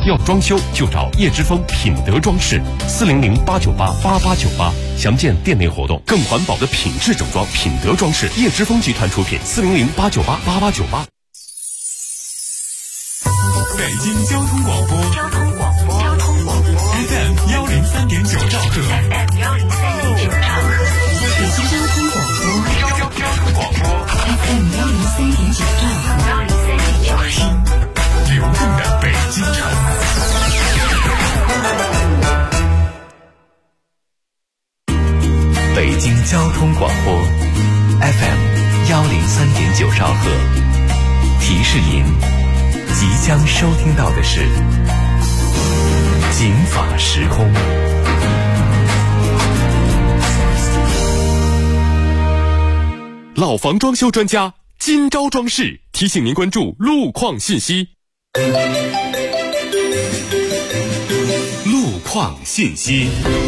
要装修就找叶之峰品德装饰，400-898-8898，详见店内活动。更环保的品质整装，品德装饰，叶之峰集团出品，400-898-8898。 北京交通广播FM 103.9兆赫， 北京交通广播 FM 103.9兆赫， 流动的北京城。 北京交通广播 FM 103.9兆赫，提示您即将收听到的是警法时空。 老房装修专家金招装饰提醒您关注路况信息。路况信息。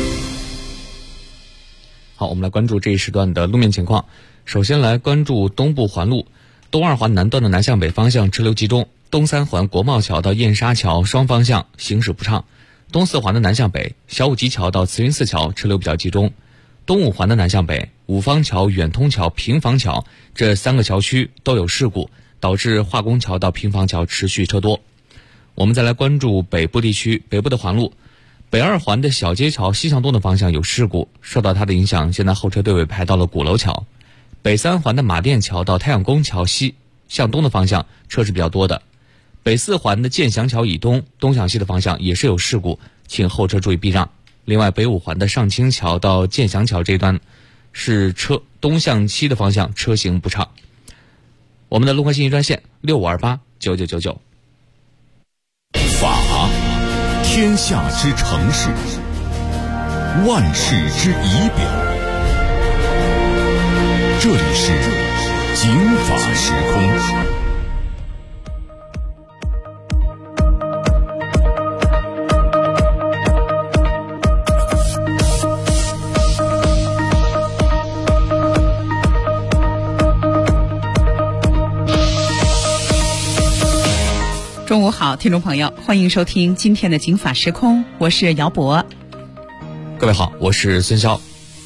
好，我们来关注这一时段的路面情况。首先来关注东部环路，东二环南段的南向北方向车流集中，东三环国贸桥到燕莎桥双方向行驶不畅，东四环的南向北小武基桥到慈云寺桥车流比较集中，东五环的南向北五方桥、远通桥、平房桥这3个桥区都有事故，导致化工桥到平房桥持续车多。我们再来关注北部地区，北部的环路，北二环的小街桥西向东的方向有事故，受到它的影响，现在后车队尾排到了鼓楼桥。北三环的马甸桥到太阳宫桥西向东的方向车是比较多的。北四环的建祥桥以东东向西的方向也是有事故，请后车注意避让。另外北五环的上清桥到建祥桥这一段是车东向西的方向车行不畅。我们的路况信息专线65289999。 法，天下之城市，万世之仪表。这里是警法时空。 中午好，听众朋友，欢迎收听今天的警法时空，我是姚博。 各位好，我是孙潇。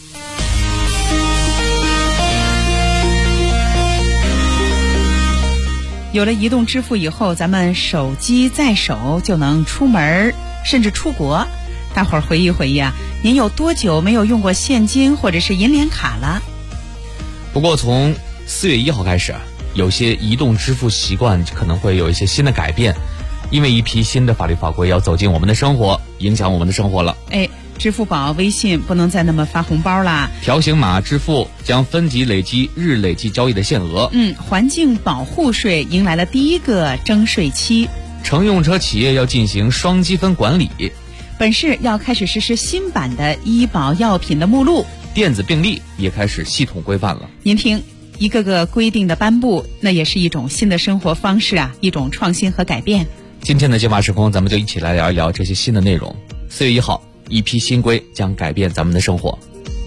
有了移动支付以后，咱们手机在手就能出门甚至出国。大伙儿回忆回忆啊，您有多久没有用过现金或者是银联卡了？ 不过从4月1号开始，有些移动支付习惯可能会有一些新的改变，因为一批新的法律法规要走进我们的生活，影响我们的生活了。 支付宝、微信不能再那么发红包啦， 条形码支付将分级累积日累计交易的限额。 环境保护税迎来了第一个征税期， 乘用车企业要进行双积分管理， 本市要开始实施新版的医保药品的目录， 电子病历也开始系统规范了。 您听，一个个规定的颁布，那也是一种新的生活方式啊，一种创新和改变。 今天的警法时空，咱们就一起来聊一聊这些新的内容。4月1号，一批新规将改变咱们的生活。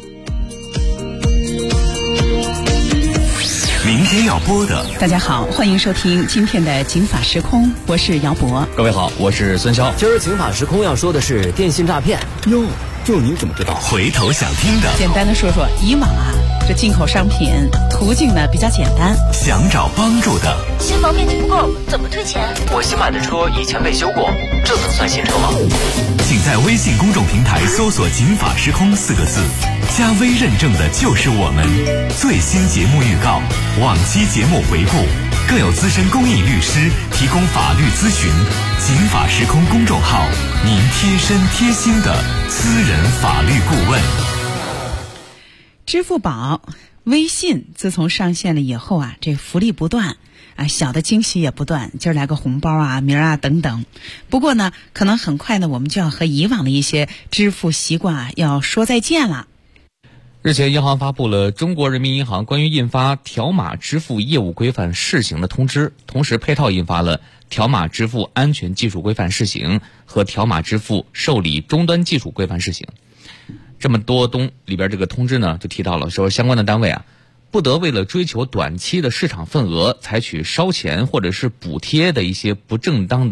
明天要播的， 大家好，欢迎收听今天的警法时空，我是姚博。 各位好，我是孙潇。 今儿警法时空要说的是电信诈骗。 哟，这您怎么知道？ 回头想听的， 简单的说说，以往啊，这进口商品途径呢比较简单， 想找帮助的， 新房面积不够，怎么退钱？ 我新买的车以前被修过，这能算新车吗？ 请在微信公众平台搜索“警法时空”4个字，加微认证的就是我们。最新节目预告、往期节目回顾，更有资深公益律师提供法律咨询。警法时空公众号，您贴身贴心的私人法律顾问。 支付宝、微信自从上线了以后啊，这福利不断啊，小的惊喜也不断，今儿来个红包啊，明儿啊等等。不过呢，可能很快呢，我们就要和以往的一些支付习惯啊要说再见了。 日前，银行发布了中国人民银行关于印发条码支付业务规范试行的通知，同时配套印发了条码支付安全技术规范试行和条码支付受理终端技术规范试行。这么多里边这个通知呢，就提到了说，相关的单位啊，不得为了追求短期的市场份额，采取烧钱或者是补贴的一些不正当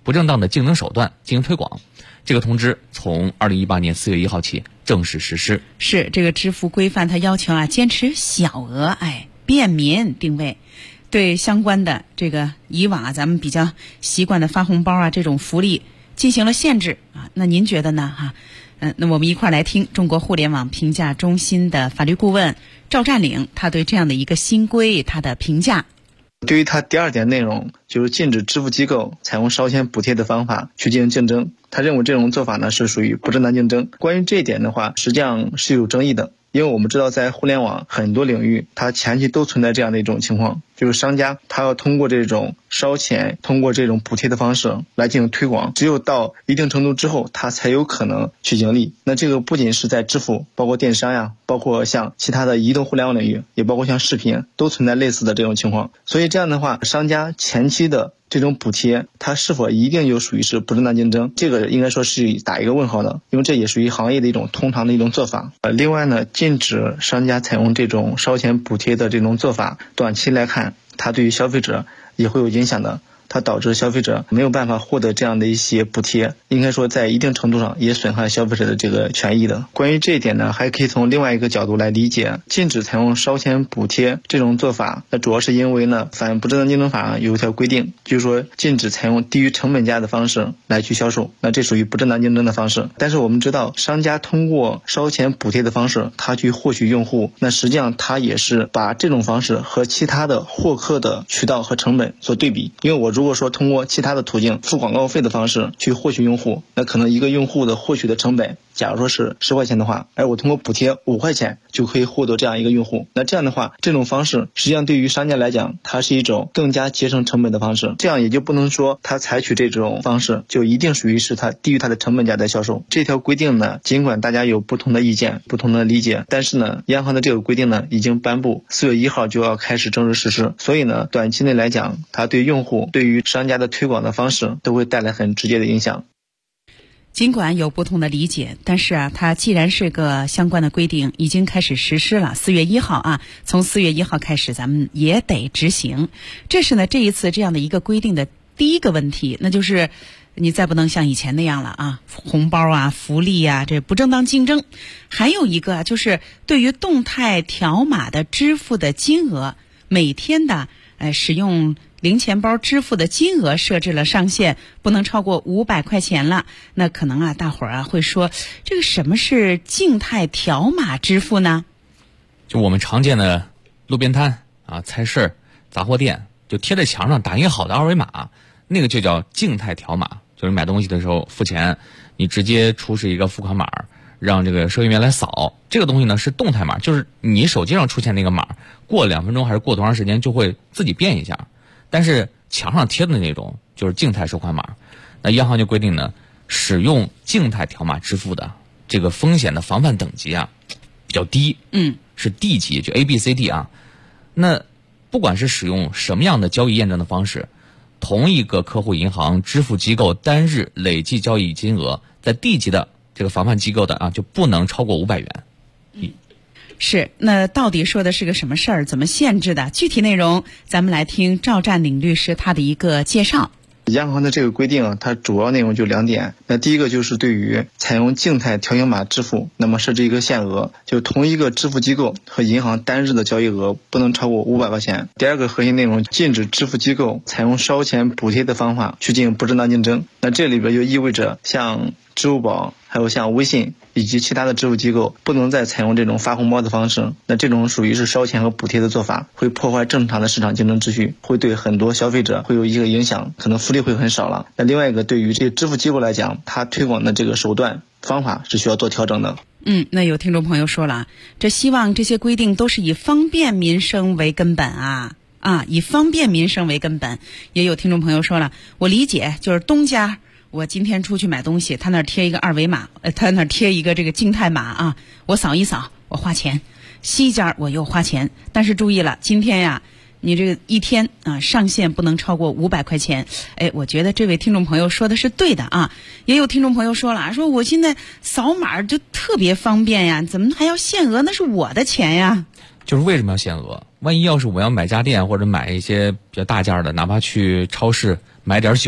不正当的竞争手段进行推广。这个通知从2018年4月1号起正式实施。 是这个支付规范，它要求坚持小额，便民定位，对相关的这个以往咱们比较习惯的发红包这种福利进行了限制那您觉得呢？那我们一块来听中国互联网评价中心的法律顾问赵占领他对这样的一个新规他的评价。 对于他第2点内容，就是禁止支付机构采用烧钱补贴的方法去进行竞争，他认为这种做法呢是属于不正当竞争。关于这一点的话，实际上是有争议的，因为我们知道在互联网很多领域，它前期都存在这样的一种情况，就是商家他要通过这种烧钱，通过这种补贴的方式来进行推广，只有到一定程度之后，他才有可能去盈利。那这个不仅是在支付，包括电商包括像其他的移动互联网领域，也包括像视频，都存在类似的这种情况。所以这样的话，商家前期的这种补贴，它是否一定就属于是不正当竞争？这个应该说是打一个问号的，因为这也属于行业的一种通常的一种做法。另外呢，禁止商家采用这种烧钱补贴的这种做法，短期来看，它对于消费者也会有影响的。它导致消费者没有办法获得这样的一些补贴，应该说在一定程度上也损害消费者的这个权益的。关于这一点呢，还可以从另外一个角度来理解，禁止采用烧钱补贴这种做法，那主要是因为呢，反不正当竞争法有一条规定，就是说禁止采用低于成本价的方式来去销售，那这属于不正当竞争的方式。但是我们知道，商家通过烧钱补贴的方式，他去获取用户，那实际上他也是把这种方式和其他的获客的渠道和成本做对比。因为我如果说通过其他的途径付广告费的方式去获取用户，那可能一个用户的获取的成本假如说是10块钱的话，而我通过补贴5块钱就可以获得这样一个用户，那这样的话，这种方式实际上对于商家来讲，它是一种更加节省成本的方式。这样也就不能说他采取这种方式就一定属于是他低于他的成本价在销售。这条规定呢，尽管大家有不同的意见、不同的理解，但是呢，央行的这个规定呢已经颁布，4月1号就要开始正式实施。所以呢，短期内来讲，它对用户、对于商家的推广的方式都会带来很直接的影响。 尽管有不同的理解，但是它既然是个相关的规定，已经开始实施了。4月1号从4月1号开始，咱们也得执行。这是呢这一次这样的一个规定的第一个问题，那就是你再不能像以前那样了红包福利这不正当竞争。还有一个就是对于动态条码的支付的金额，每天的使用零钱包支付的金额设置了上限，不能超过500块钱了。那可能大伙儿会说，这个什么是静态条码支付呢？ 就我们常见的路边摊菜市、杂货店，就贴在墙上打印好的二维码，那个就叫静态条码。就是买东西的时候付钱，你直接出示一个付款码，让这个收银员来扫。这个东西呢是动态码，就是你手机上出现那个码，过2分钟还是过多长时间就会自己变一下。但是墙上贴的那种就是静态收款码。那央行就规定呢，使用静态条码支付的这个风险的防范等级比较低，是 D 级，就 ABCD 那不管是使用什么样的交易验证的方式，同一个客户银行支付机构单日累计交易金额在 D 级的这个防范机构的就不能超过500元。 是，那到底说的是个什么事儿？怎么限制的？具体内容咱们来听赵占领律师他的一个介绍。 央行的这个规定它主要内容就2点。那第一个就是对于采用静态条形码支付，那么设置一个限额，就同一个支付机构和银行单日的交易额不能超过500块钱。第二个核心内容，禁止支付机构采用烧钱补贴的方法去进行不正当竞争。那这里边就意味着像支付宝还有像微信以及其他的支付机构不能再采用这种发红包的方式，那这种属于是烧钱和补贴的做法，会破坏正常的市场竞争秩序，会对很多消费者会有一个影响，可能福利会很少了。那另外一个，对于这些支付机构来讲，它推广的这个手段方法是需要做调整的。 那有听众朋友说了，这希望这些规定都是以方便民生为根本以方便民生为根本。也有听众朋友说了，我理解，就是东家我今天出去买东西，他那儿贴一个二维码，他那儿贴一个这个静态码我扫一扫我花钱，西家我又花钱。但是注意了，今天你这个一天上限不能超过500块钱。我觉得这位听众朋友说的是对的也有听众朋友说了，说我现在扫码就特别方便呀，怎么还要限额？那是我的钱呀。 就是为什么要限额？万一要是我要买家电或者买一些比较大件的，哪怕去超市买点酒，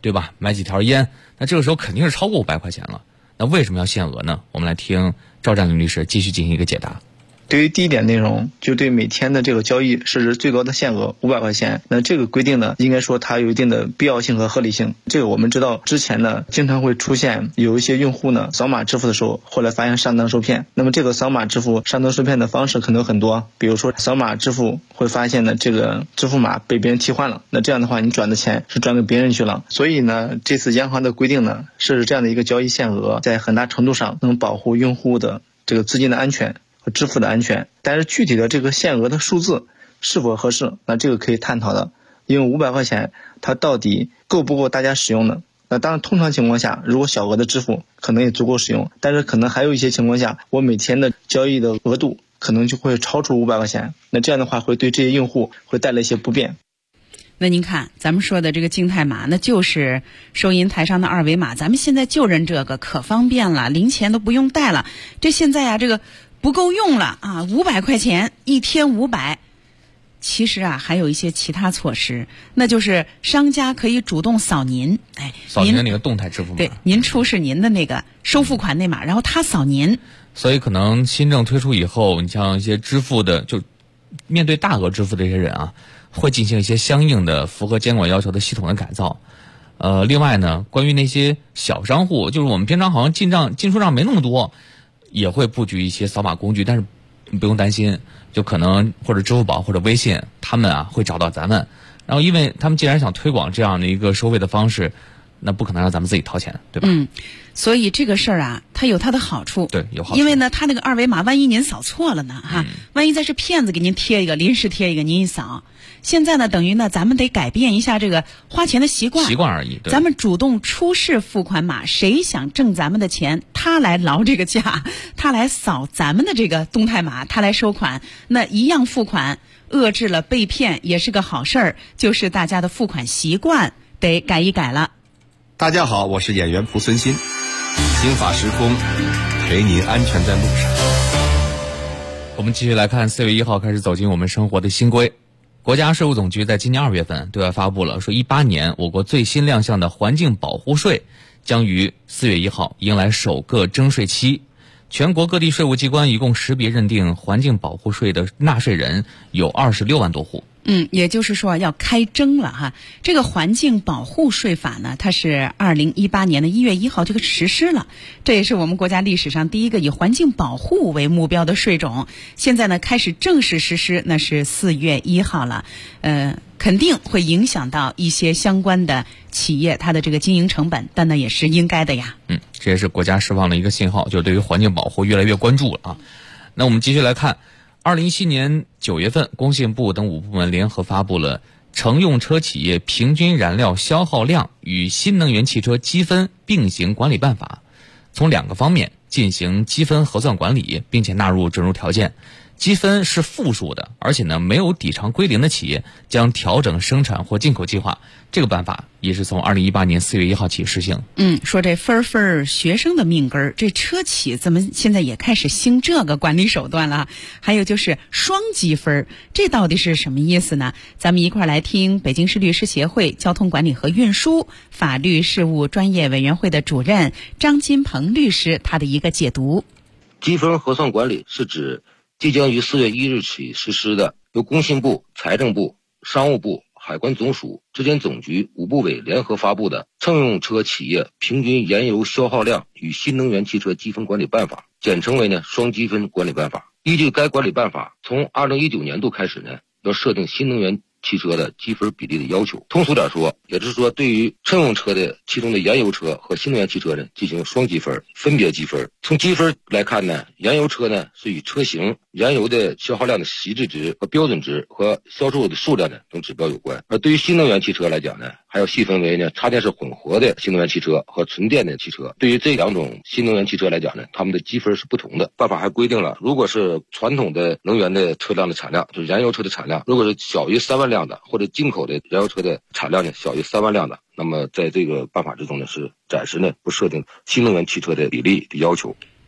对吧？买几条烟，那这个时候肯定是超过500块钱了。那为什么要限额呢？我们来听赵占林律师继续进行一个解答。 对于第一点内容，就对每天的这个交易设置最高的限额500块钱。那这个规定呢，应该说它有一定的必要性和合理性。这个我们知道，之前呢，经常会出现有一些用户呢扫码支付的时候，后来发现上当受骗。那么这个扫码支付上当受骗的方式可能有很多，比如说扫码支付会发现呢，这个支付码被别人替换了，那这样的话，你转的钱是转给别人去了。所以呢，这次央行的规定呢，设置这样的一个交易限额，在很大程度上能保护用户的这个资金的安全和支付的安全。但是具体的这个限额的数字是否合适，那这个可以探讨的。因为500块钱它到底够不够大家使用呢？那当然通常情况下，如果小额的支付可能也足够使用，但是可能还有一些情况下，我每天的交易的额度可能就会超出500块钱，那这样的话会对这些用户会带来一些不便。 那您看咱们说的这个静态码，那就是收银台上的二维码，咱们现在就认这个，可方便了，零钱都不用带了。这现在这个不够用了啊，500块钱一天500。其实还有一些其他措施，那就是商家可以主动扫您， 扫您的那个动态支付码， 对，您出示您的那个收付款那码，然后他扫您。 所以可能新政推出以后，你像一些支付的，就面对大额支付的这些人会进行一些相应的符合监管要求的系统的改造。另外呢，关于那些小商户，就是我们平常好像进出账没那么多，也会布局一些扫码工具，但是不用担心，就可能或者支付宝或者微信，他们会找到咱们。然后因为他们既然想推广这样的一个收费的方式，那不可能让咱们自己掏钱，对吧？ 所以这个事儿它有它的好处。 对，有好处。 因为呢，它那个二维码，万一您扫错了呢，万一再是骗子给您贴一个，临时贴一个，您一扫。现在呢，等于呢，咱们得改变一下这个花钱的习惯而已。对， 咱们主动出示付款码，谁想挣咱们的钱，他来劳这个价，他来扫咱们的这个动态码，他来收款，那一样付款，遏制了被骗，也是个好事儿。就是大家的付款习惯得改一改了。 大家好，我是演员蒲存昕，经法时空，陪您安全在路上。 我们继续来看4月1号开始走进我们生活的新规。国家税务总局在今年2月份对外发布了，说18年我国最新亮相的环境保护税将于4月1号迎来首个征税期。全国各地税务机关一共识别认定环境保护税的纳税人有26万多户。 也就是说要开征了这个环境保护税法呢，它是2018年的1月1号这个实施了，这也是我们国家历史上第一个以环境保护为目标的税种。现在呢开始正式实施，那是4月1号了。肯定会影响到一些相关的企业它的这个经营成本，但那也是应该的呀。 这也是国家释放了一个信号，就是对于环境保护越来越关注了那我们继续来看，2017年9月份，工信部等5部门联合发布了《乘用车企业平均燃料消耗量与新能源汽车积分并行管理办法》，从2个方面进行积分核算管理，并且纳入准入条件。积分是负数的，而且呢没有抵偿归零的企业将调整生产或进口计划。这个办法也是从2018年4月1号起实行。 说这分学生的命根儿，这车企怎么现在也开始兴这个管理手段了？还有就是双积分，这到底是什么意思呢？咱们一块儿来听北京市律师协会交通管理和运输法律事务专业委员会的主任张金鹏律师他的一个解读。 积分核算管理是指即将于4月1日起实施的，由工信部、财政部、商务部、海关总署、质检总局5部委联合发布的《乘用车企业平均燃油消耗量与新能源汽车积分管理办法》，简称为双积分管理办法。依据该管理办法，从2019年度开始要设定新能源汽车的积分比例的要求。通俗点说，也就是说对于乘用车的其中的燃油车和新能源汽车进行双积分，分别积分。从积分来看燃油车是与车型、燃油的消耗量的实质值和标准值和销售的数量等指标有关。而对于新能源汽车来讲还要细分为插电式混合的新能源汽车和纯电的汽车。对于这2种新能源汽车来讲它们的积分是不同的。办法还规定了，如果是传统的能源的车辆的产量，就是燃油车的产量，如果是小于3万辆的，或者进口的燃油车的产量小于3万辆的，那么在这个办法之中是暂时不设定新能源汽车的比例的要求。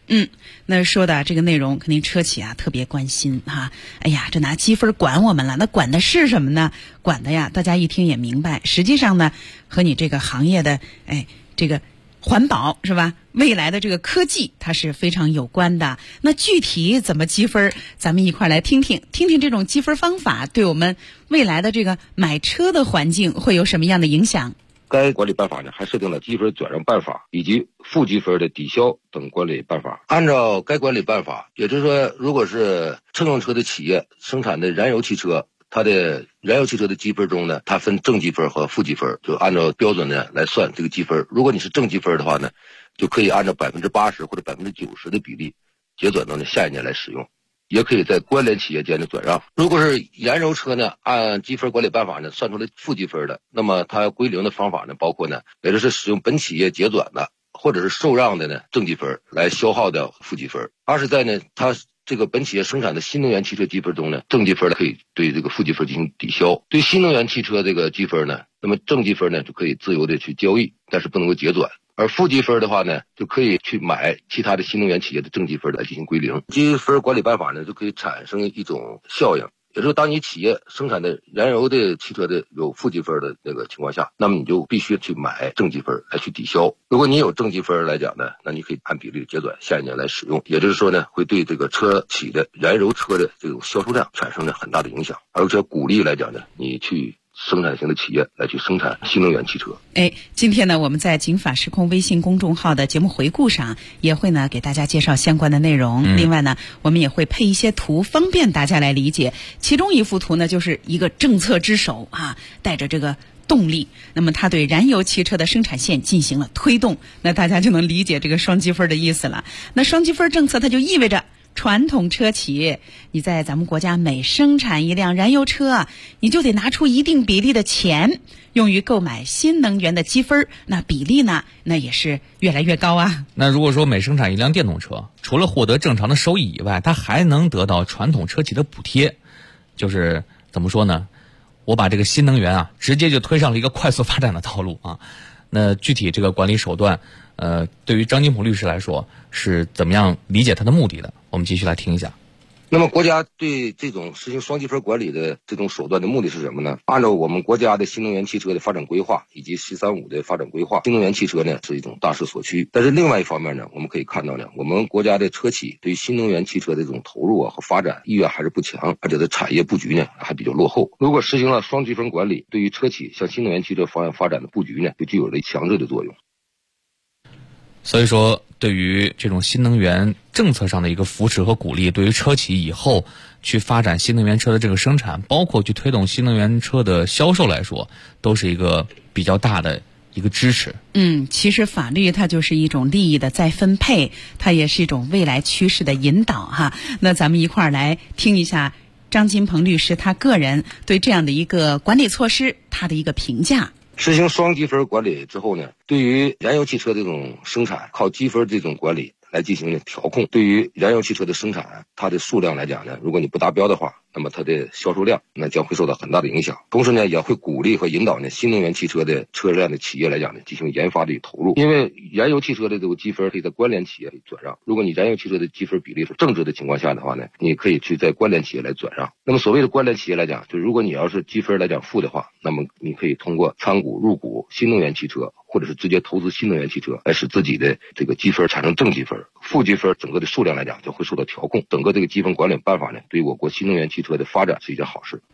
那说的这个内容肯定车企啊特别关心哈。哎呀，这拿积分管我们了，那管的是什么呢？管的呀，大家一听也明白，实际上呢和你这个行业的这个环保是吧？未来的这个科技它是非常有关的。那具体怎么积分，咱们一块来听听这种积分方法对我们未来的这个买车的环境会有什么样的影响？ 该管理办法呢，还设定了积分转让办法以及负积分的抵消等管理办法。按照该管理办法，也就是说，如果是乘用车的企业生产的燃油汽车，它的燃油汽车的积分中呢，它分正积分和负积分，就按照标准呢来算这个积分。如果你是正积分的话呢，就可以按照80%或者90%的比例结转到下一年来使用。也可以在关联企业间的转让。如果是燃油车呢，按积分管理办法呢算出来负积分的，那么它归零的方法呢，包括呢，也就是使用本企业结转的或者是受让的呢正积分来消耗掉负积分。二是在呢，它这个本企业生产的新能源汽车积分中呢，正积分可以对这个负积分进行抵消。对新能源汽车这个积分呢，那么正积分呢就可以自由的去交易，但是不能够结转。而负积分的话呢，就可以去买其他的新能源企业的正积分来进行归零。积分管理办法呢，就可以产生一种效应，也就是当你企业生产的燃油的汽车的有负积分的那个情况下，那么你就必须去买正积分来去抵消。如果你有正积分来讲呢，那你可以按比例结转，下一年来使用。也就是说呢，会对这个车企的燃油车的这种销售量产生了很大的影响，而且鼓励来讲呢，你去生产型的企业来去生产新能源汽车。 今天呢，我们在警法时空微信公众号的节目回顾上，也会呢给大家介绍相关的内容。另外呢，我们也会配一些图，方便大家来理解。其中一幅图呢，就是一个政策之手啊，带着这个动力，那么它对燃油汽车的生产线进行了推动，那大家就能理解这个双积分的意思了。那双积分政策它就意味着传统车企，你在咱们国家每生产一辆燃油车，你就得拿出一定比例的钱用于购买新能源的积分，那比例呢，那也是越来越高啊。 那如果说每生产一辆电动车，除了获得正常的收益以外，它还能得到传统车企的补贴，就是怎么说呢？我把这个新能源啊，直接就推上了一个快速发展的道路啊。那具体这个管理手段，对于张金鹏律师来说是怎么样理解他的目的的？我们继续来听一下。 那么国家对这种实行双积分管理的这种手段的目的是什么呢？按照我们国家的新能源汽车的发展规划以及“1035”的发展规划，新能源汽车呢是一种大势所趋。但是另外一方面呢，我们可以看到呢，我们国家的车企对新能源汽车的这种投入和发展意愿还是不强，而且的产业布局呢还比较落后。如果实行了双积分管理，对于车企向新能源汽车方向发展的布局呢，就具有了强制的作用。 所以说，对于这种新能源政策上的一个扶持和鼓励，对于车企以后去发展新能源车的这个生产，包括去推动新能源车的销售来说，都是一个比较大的一个支持。 其实法律它就是一种利益的再分配，它也是一种未来趋势的引导哈。那咱们一块儿来听一下张金鹏律师他个人对这样的一个管理措施他的一个评价。 实行双积分管理之后呢，对于燃油汽车这种生产靠积分这种管理来进行调控。对于燃油汽车的生产，它的数量来讲呢，如果你不达标的话，那么它的销售量那将会受到很大的影响。同时呢，也会鼓励和引导呢新能源汽车的车辆的企业来讲呢进行研发的投入。因为燃油汽车的这个积分可以在关联企业转让，如果你燃油汽车的积分比例是正值的情况下的话呢，你可以去在关联企业来转让。那么所谓的关联企业来讲，就如果你要是积分来讲负的话，那么你可以通过参股入股新能源汽车，或者是直接投资新能源汽车，来使自己的这个积分产生正积分。负积分整个的数量来讲就会受到调控。整个这个积分管理办法呢，对于我国新能源汽车的发展是一件好事。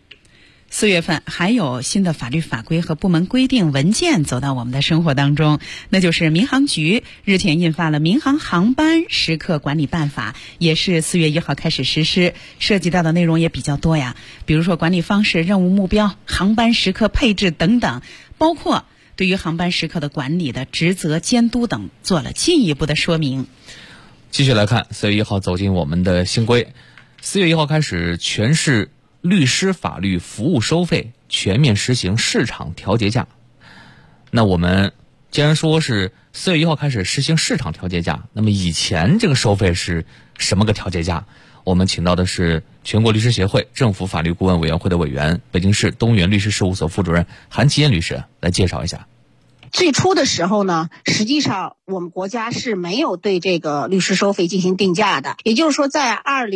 4月份还有新的法律法规和部门规定文件走到我们的生活当中，那就是民航局日前印发了《民航航班时刻管理办法》，也是4月1号开始实施，涉及到的内容也比较多呀，比如说管理方式、任务目标、航班时刻配置等等，包括对于航班时刻的管理的职责监督等做了进一步的说明。 继续来看4月1号走进我们的新规。4月1号开始，全市律师法律服务收费全面实行市场调节价。那我们既然说是4月1号开始实行市场调节价，那么以前这个收费是什么个调节价？我们请到的是全国律师协会政府法律顾问委员会的委员、北京市东源律师事务所副主任韩其燕律师来介绍一下。 最初的时候呢，实际上我们国家是没有对这个律师收费进行定价的，也就是说在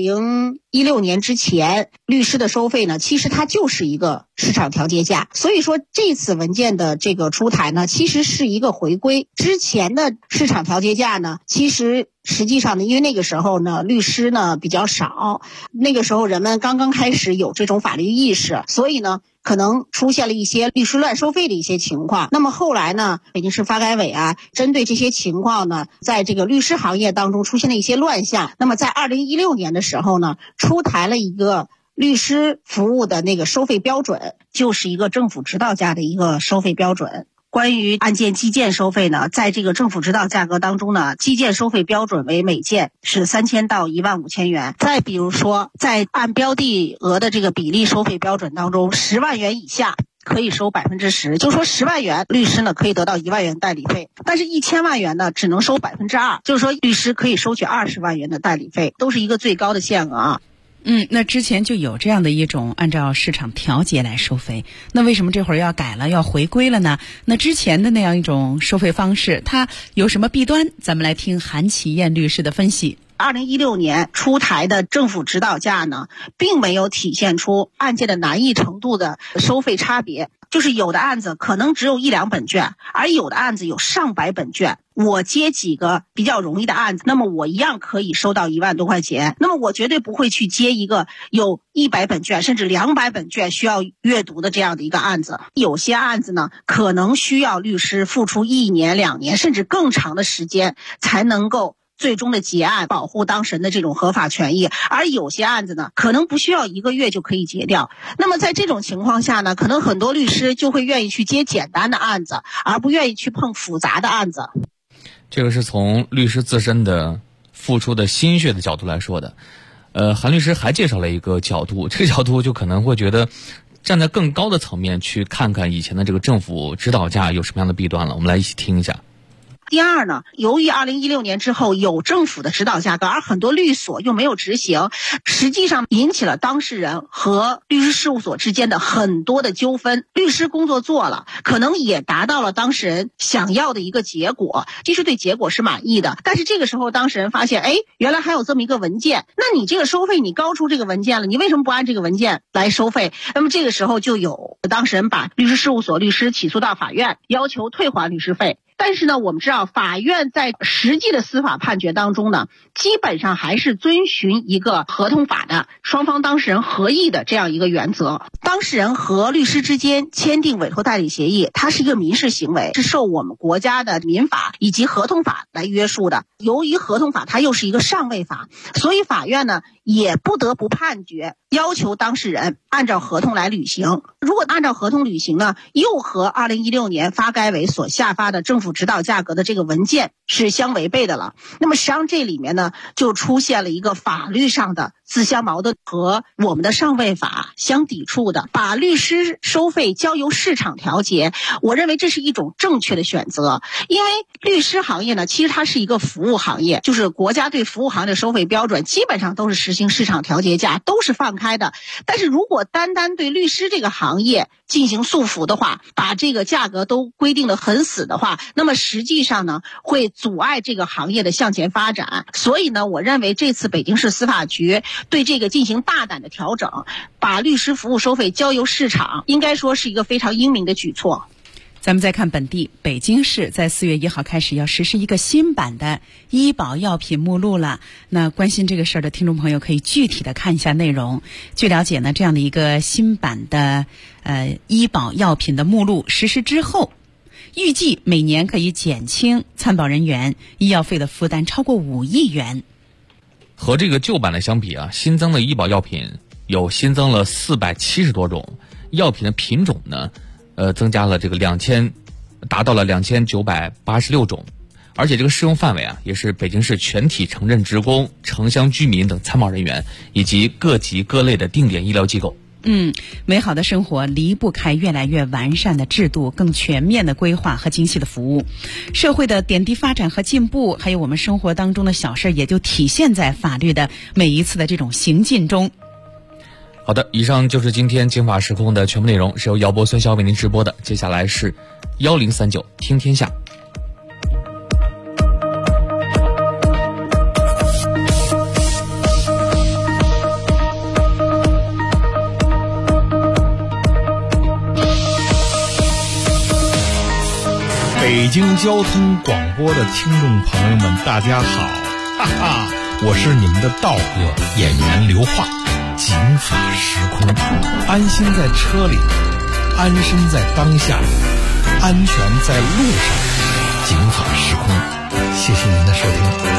2016年之前，律师的收费呢，其实它就是一个市场调节价。所以说这次文件的这个出台呢，其实是一个回归之前的市场调节价呢，实际上呢，因为那个时候呢，律师呢比较少，那个时候人们刚刚开始有这种法律意识，所以呢可能出现了一些律师乱收费的一些情况。那么后来呢，北京市发改委针对这些情况呢，在这个律师行业当中出现了一些乱象。那么在2016年的时候呢，出台了一个律师服务的那个收费标准，就是一个政府指导价的一个收费标准。关于案件计件收费呢，在这个政府指导价格当中呢，计件收费标准为每件是3000到15000元。再比如说，在按标的额的这个比例收费标准当中，10万元以下可以收10%，就是说10万元律师呢可以得到1万元代理费，但是1000万元呢只能收2%，就是说律师可以收取20万元的代理费，都是一个最高的限额。 那之前就有这样的一种按照市场调节来收费，那为什么这会儿要改了，要回归了呢？那之前的那样一种收费方式，它有什么弊端？咱们来听韩启燕律师的分析。 2016年出台的政府指导价呢，并没有体现出案件的难易程度的收费差别，就是有的案子可能只有1-2本卷，而有的案子有上百本卷。我接几个比较容易的案子，那么我一样可以收到1万多块钱。那么我绝对不会去接一个有100本卷甚至200本卷需要阅读的这样的一个案子。有些案子呢，可能需要律师付出1年、2年甚至更长的时间才能够最终的结案，保护当事人的这种合法权益。而有些案子呢，可能不需要1个月就可以结掉。那么在这种情况下呢，可能很多律师就会愿意去接简单的案子，而不愿意去碰复杂的案子。 这个是从律师自身的付出的心血的角度来说的。韩律师还介绍了一个角度，这个角度就可能会觉得站在更高的层面去看看以前的这个政府指导价有什么样的弊端了。我们来一起听一下。 第二呢，由于2016年之后有政府的指导价格，而很多律所又没有执行，实际上引起了当事人和律师事务所之间的很多的纠纷。律师工作做了，可能也达到了当事人想要的一个结果，其实对结果是满意的，但是这个时候当事人发现，原来还有这么一个文件，那你这个收费你高出这个文件了，你为什么不按这个文件来收费？那么这个时候就有当事人把律师事务所律师起诉到法院，要求退还律师费。但是呢，我们知道法院在实际的司法判决当中呢，基本上还是遵循一个合同法的双方当事人合意的这样一个原则。当事人和律师之间签订委托代理协议，它是一个民事行为，是受我们国家的民法以及合同法来约束的。由于合同法它又是一个上位法，所以法院呢也不得不判决，要求当事人按照合同来履行。如果按照合同履行呢，又和2016年发改委所下发的政府指导价格的这个文件是相违背的了。那么实际上这里面呢，就出现了一个法律上的自相矛盾，和我们的上位法相抵触的，把律师收费交由市场调节。我认为这是一种正确的选择，因为律师行业呢，其实它是一个服务行业，就是国家对服务行业的收费标准基本上都是实行市场调节价，都是放开的。但是如果单单对律师这个行业进行束缚的话，把这个价格都规定得很死的话，那么实际上呢，会阻碍这个行业的向前发展。所以呢，我认为这次北京市司法局对这个进行大胆的调整，把律师服务收费交由市场，应该说是一个非常英明的举措。 咱们再看本地，北京市在4月1号开始要实施一个新版的医保药品目录了。那关心这个事儿的听众朋友可以具体的看一下内容。据了解呢，这样的一个新版的医保药品的目录实施之后，预计每年可以减轻参保人员医药费的负担超过5亿元。 和这个旧版的相比啊，新增的医保药品有新增了470多种，药品的品种呢增加了这个达到了2986种，而且这个适用范围啊，也是北京市全体城镇职工、城乡居民等参保人员以及各级各类的定点医疗机构。 美好的生活离不开越来越完善的制度、更全面的规划和精细的服务。社会的点滴发展和进步，还有我们生活当中的小事，也就体现在法律的每一次的这种行进中。 好的，以上就是今天经法时空的全部内容，是由姚博、孙潇为您直播的。接下来是1039听天下。 北京交通广播的听众朋友们，大家好，哈哈，我是你们的道哥演员刘化。警法时空，安心在车里，安身在当下，安全在路上。警法时空，谢谢您的收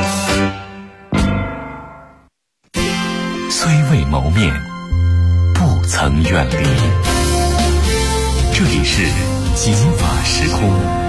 听。虽未谋面，不曾远离。这里是警法时空。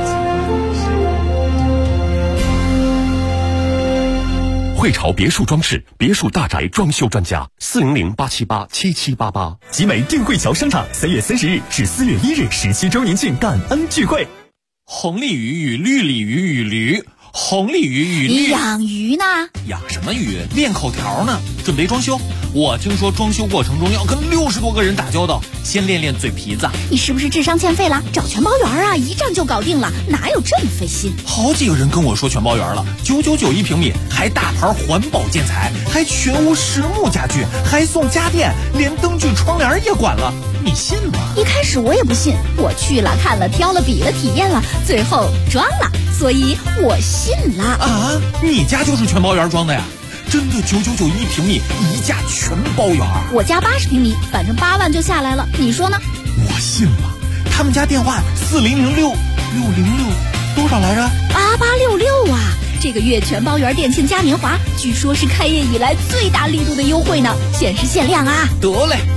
汇潮别墅装饰，别墅大宅装修专家，400-878-7788。集美定汇桥商场3月30日至4月1日17周年庆感恩聚会。 红鲤鱼与绿鲤鱼与驴，红鲤鱼与绿。 你养鱼呢？ 养什么鱼？练口条呢。准备装修。我听说装修过程中要跟60多个人打交道，先练练嘴皮子。 你是不是智商欠费了？找全包园啊，一站就搞定了，哪有这么费心？ 好几个人跟我说全包园了，999一平米，还大牌环保建材，还全屋实木家具，还送家电，连灯具窗帘也管了，你信吗？ 一开始我也不信，我去了看了挑了比了体验了，最后装了，所以我信了。 啊，你家就是全包园装的呀？真的999一平米，一价全包园。 我家80平米，反正8万就下来了，你说呢？ 我信了。他们家电话4006多少来着 ？8866啊！这个月全包园店庆嘉年华，据说是开业以来最大力度的优惠呢，限时限量啊！ 得嘞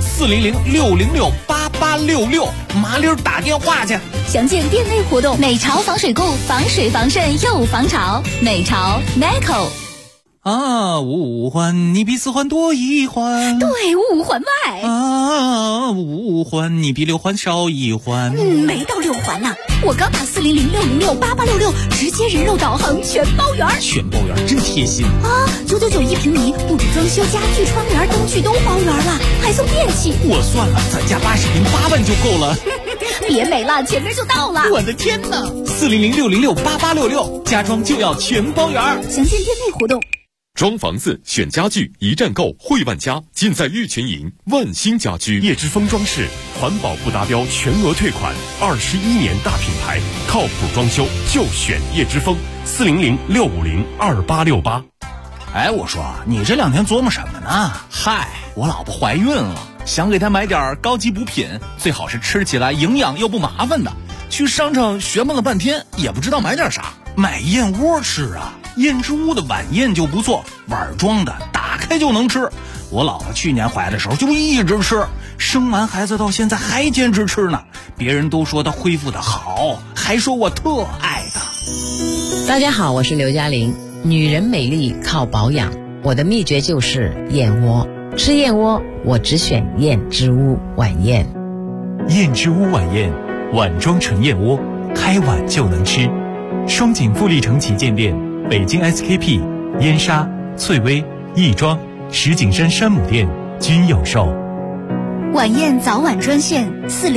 ，400-606-8866，麻溜打电话去。 详见店内活动。美潮防水固，防水防渗又防潮。美潮 Neco。 啊，五环你比4环多一环， 对，5环外。 啊，5环你比6环少一环。 没到6环呢，我刚打400-606-8866，直接人肉导航全包园。 全包园真贴心啊！999一平米，布置装修、家具、窗帘、灯具都包圆了，还送电器。 我算了，咱家80平8万就够了。 别美了，前面就到了。 我的天哪！400-606-8866，家装就要全包园。 详见店内活动。 装房子选家具一站购，汇万家尽在玉泉营万兴家居。叶之峰装饰，环保不达标全额退款，21年大品牌，靠谱装修就选叶之峰。400-650-2868。 哎，我说你这2天琢磨什么呢？嗨，我老婆怀孕了，想给她买点高级补品，最好是吃起来营养又不麻烦的。去商场学摸了半天，也不知道买点啥，买燕窝吃啊。燕之屋的晚宴就不错，碗装的，打开就能吃。我老婆去年怀的时候就一直吃，生完孩子到现在还坚持吃呢。别人都说她恢复的好，还说我特爱她。 大家好，我是刘嘉玲。女人美丽靠保养，我的秘诀就是燕窝。吃燕窝，我只选燕之屋晚宴。 燕之屋晚宴，碗装纯燕窝，开碗就能吃。双井富力城旗舰店、北京 SKP、燕莎、翠微、亦庄、石景山山姆店均有售。 晚宴早晚专线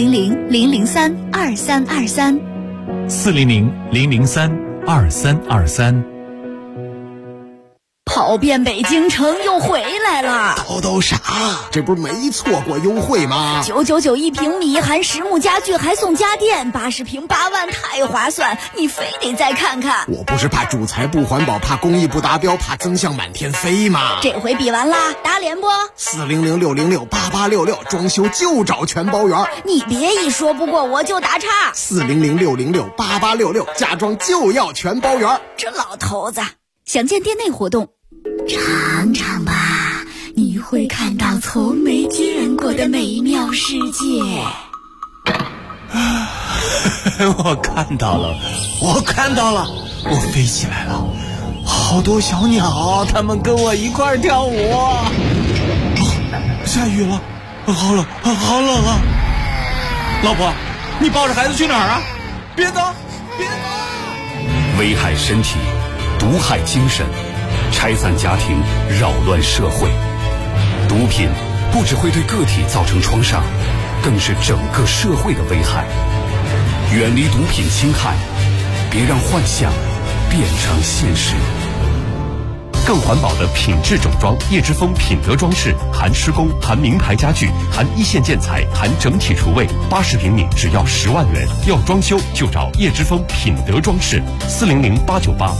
400-003-2323。 400-003-2323。 跑遍北京城又回来了， 都啥？这不是没错过优惠吗 ？999一平米，含实木家具，还送家电，80平8万，太划算！你非得再看看。 我不是怕主材不环保，怕工艺不达标，怕增项满天飞吗？ 这回比完啦，打脸不 ？400-606-8866，装修就找全包园。 你别一说不过我就打岔。 400-606-8866，家装就要全包园。 这老头子，详见店内活动。尝尝吧，你会看到从没见过的美妙世界。 我看到了，我飞起来了，好多小鸟，它们跟我一块跳舞。下雨了，好冷啊！老婆，你抱着孩子去哪儿啊？别走！ 危害身体，毒害精神，拆散家庭，扰乱社会。毒品不只会对个体造成创伤，更是整个社会的危害。远离毒品侵害，别让幻想变成现实。 更环保的品质整装，叶之峰品德装饰，含施工，含名牌家具，含一线建材，含整体厨卫，80平米只要10万元。要装修就找叶之峰品德装饰，400-898